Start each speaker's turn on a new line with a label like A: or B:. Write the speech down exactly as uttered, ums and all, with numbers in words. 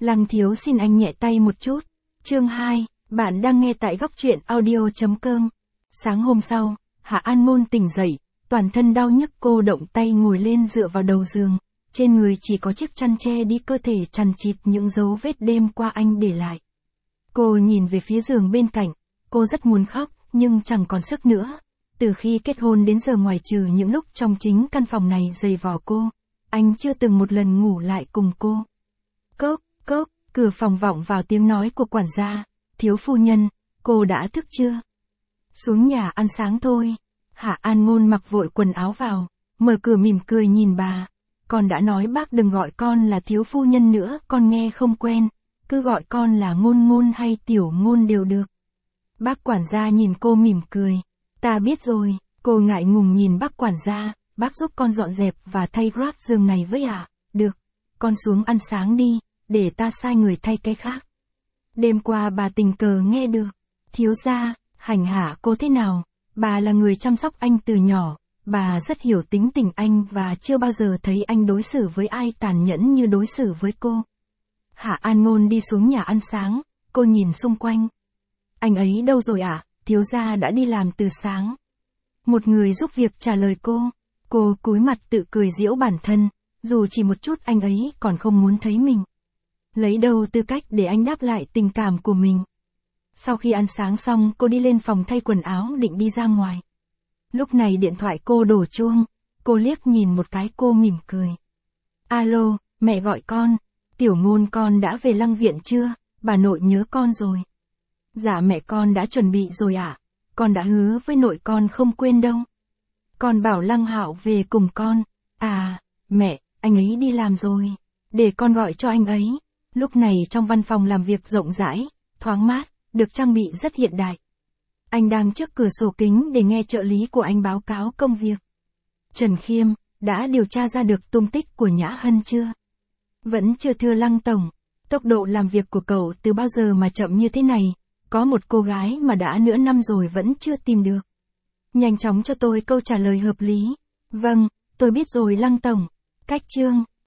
A: Lăng thiếu xin anh nhẹ tay một chút. Chương hai, bạn đang nghe tại góc truyện audio chấm com. Sáng hôm sau, Hạ An Ngôn tỉnh dậy, toàn thân đau nhức, cô động tay ngồi lên dựa vào đầu giường, trên người chỉ có chiếc chăn che đi cơ thể chằng chịt những dấu vết đêm qua anh để lại. Cô nhìn về phía giường bên cạnh, cô rất muốn khóc, nhưng chẳng còn sức nữa. Từ khi kết hôn đến giờ, ngoài trừ những lúc trong chính căn phòng này giày vò cô, anh chưa từng một lần ngủ lại cùng cô. Cốc, cốc, cửa phòng vọng vào tiếng nói của quản gia. Thiếu phu nhân, cô đã thức chưa? Xuống nhà ăn sáng thôi. Hạ An Ngôn mặc vội quần áo vào, mở cửa mỉm cười nhìn bà. Con đã nói bác đừng gọi con là thiếu phu nhân nữa, con nghe không quen, cứ gọi con là Ngôn Ngôn hay Tiểu Ngôn đều được. Bác quản gia nhìn cô mỉm cười. Ta biết rồi. Cô ngại ngùng nhìn bác quản gia. Bác giúp con dọn dẹp và thay rác giường này với ạ. À? Được, con xuống ăn sáng đi, để ta sai người thay cái khác. Đêm qua bà tình cờ nghe được. Thiếu gia, hành hạ cô thế nào? Bà là người chăm sóc anh từ nhỏ, bà rất hiểu tính tình anh và chưa bao giờ thấy anh đối xử với ai tàn nhẫn như đối xử với cô. Hạ An Ngôn đi xuống nhà ăn sáng, cô nhìn xung quanh. Anh ấy đâu rồi ạ? À? Thiếu gia đã đi làm từ sáng. Một người giúp việc trả lời cô. Cô cúi mặt tự cười giễu bản thân, dù chỉ một chút anh ấy còn không muốn thấy mình. Lấy đâu tư cách để anh đáp lại tình cảm của mình. Sau khi ăn sáng xong, cô đi lên phòng thay quần áo định đi ra ngoài. Lúc này điện thoại cô đổ chuông, cô liếc nhìn một cái, cô mỉm cười. Alo, mẹ gọi con. Tiểu Ngôn, con đã về Lăng Viện chưa? Bà nội nhớ con rồi. Dạ mẹ, con đã chuẩn bị rồi ạ. À? Con đã hứa với nội con không quên đâu. Con bảo Lăng Hạo về cùng con. À, mẹ, anh ấy đi làm rồi. Để con gọi cho anh ấy. Lúc này trong văn phòng làm việc rộng rãi, thoáng mát, được trang bị rất hiện đại. Anh đang trước cửa sổ kính để nghe trợ lý của anh báo cáo công việc. Trần Khiêm, đã điều tra ra được tung tích của Nhã Hân chưa? Vẫn chưa thưa Lăng tổng. Tốc độ làm việc của cậu từ bao giờ mà chậm như thế này? Có một cô gái mà đã nửa năm rồi vẫn chưa tìm được. Nhanh chóng cho tôi câu trả lời hợp lý. Vâng, tôi biết rồi Lăng tổng. Cách chương.